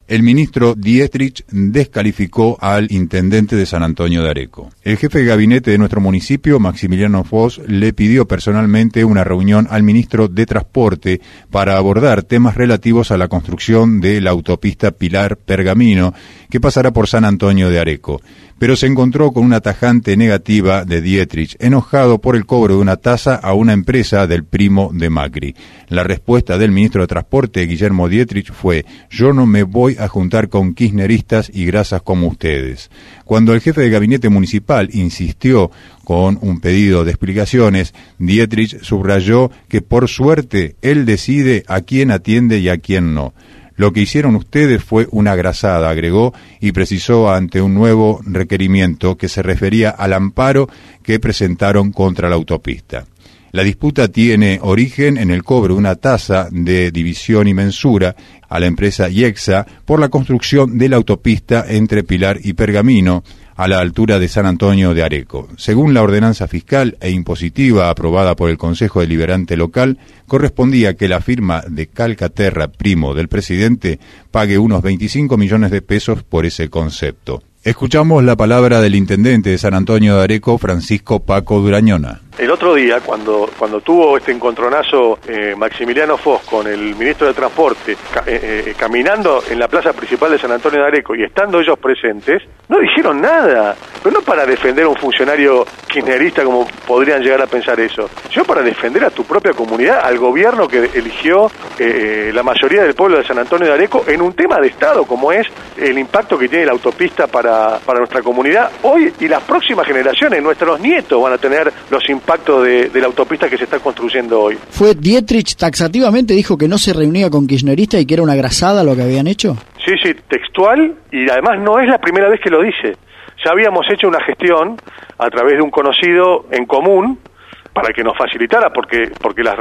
El ministro Dietrich descalificó al intendente de San Antonio de Areco. El jefe de gabinete de nuestro municipio, Maximiliano Voss, le pidió personalmente una reunión al ministro de Transporte para abordar temas relativos a la construcción de la autopista Pilar-Pergamino, que pasará por San Antonio de Areco. Pero se encontró con una tajante negativa de Dietrich, enojado por el cobro de una tasa a una empresa del primo de Macri. La respuesta del ministro de Transporte, Guillermo Dietrich, fue: yo no me voy a juntar con kirchneristas y grasas como ustedes. Cuando el jefe de gabinete municipal insistió con un pedido de explicaciones, Dietrich subrayó que por suerte él decide a quién atiende y a quién no. Lo que hicieron ustedes fue una grasada, agregó, y precisó ante un nuevo requerimiento que se refería al amparo que presentaron contra la autopista. La disputa tiene origen en el cobro de una tasa de división y mensura a la empresa IEXA por la construcción de la autopista entre Pilar y Pergamino, a la altura de San Antonio de Areco. Según la ordenanza fiscal e impositiva aprobada por el Consejo Deliberante local, correspondía que la firma de Calcaterra, primo del presidente, pague unos 25 millones de pesos por ese concepto. Escuchamos la palabra del intendente de San Antonio de Areco, Francisco Paco Durañona. El otro día, cuando tuvo este encontronazo Maximiliano Voss con el ministro de Transporte, caminando en la plaza principal de San Antonio de Areco y estando ellos presentes, no dijeron nada, pero no para defender a un funcionario kirchnerista como podrían llegar a pensar eso, sino para defender a tu propia comunidad, al gobierno que eligió la mayoría del pueblo de San Antonio de Areco en un tema de Estado como es el impacto que tiene la autopista para nuestra comunidad hoy y las próximas generaciones. Nuestros nietos van a tener los impactos de la autopista que se está construyendo hoy. ¿Fue Dietrich taxativamente dijo que no se reunía con kirchneristas y que era una grasada lo que habían hecho? Sí, textual, y además no es la primera vez que lo dice. Ya habíamos hecho una gestión a través de un conocido en común para que nos facilitara, porque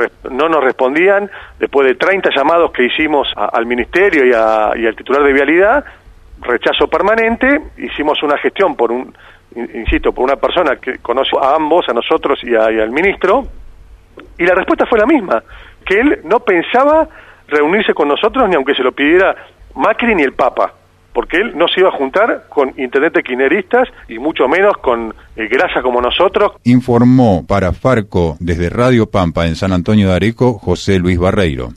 no nos respondían después de 30 llamados que hicimos al ministerio y al titular de Vialidad, rechazo permanente. Hicimos una gestión por una persona que conoce a ambos, a nosotros y al ministro, y la respuesta fue la misma, que él no pensaba reunirse con nosotros ni aunque se lo pidiera Macri ni el Papa, porque él no se iba a juntar con intendentes kirchneristas y mucho menos con grasas como nosotros. Informó para Farco desde Radio Pampa en San Antonio de Areco, José Luis Barreiro.